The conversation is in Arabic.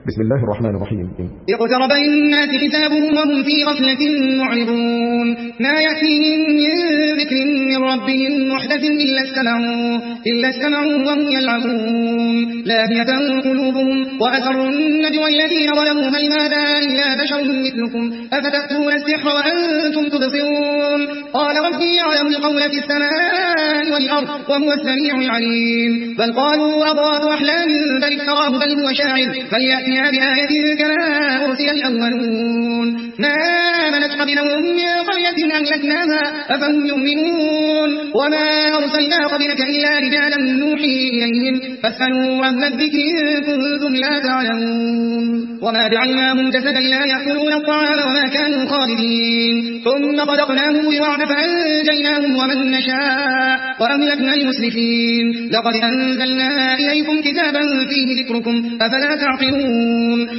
بسم الله الرحمن الرحيم. اقترب للناس كتابهم وهم في غفلة معرضون ما يأتيهم من ذكر من ربهم محدث إلا استمعوا وهم يلعبون لاهية قلوبهم وأسروا النجوى الذين ظلموا هل هذا إلا بشر مثلكم أفتأتون السحر وأنتم تبصرون قال ربي يعلم القول في السماء والأرض وهو السميع العليم بل قالوا أضغاث أحلام بل افتراه بل هو شاعر فليأتنا بآية كما أرسل الأولون ما آمنت قبلهم من قرية أهلكناها أفهم يؤمنون وما أرسلنا قبلك إلا رجالا نوحي إليهم فاسألوا أهل الذكر إن كنتم لا تعلمون وما جعلناهم جسدا لا يأكلون الطعام وما كانوا خالدين ثم خلقناهم بوعد فأنجيناهم ومن نشاء وأهلكنا المسرفين لقد أنزلنا إليكم كتابا فيه ذكركم أفلا تعقلون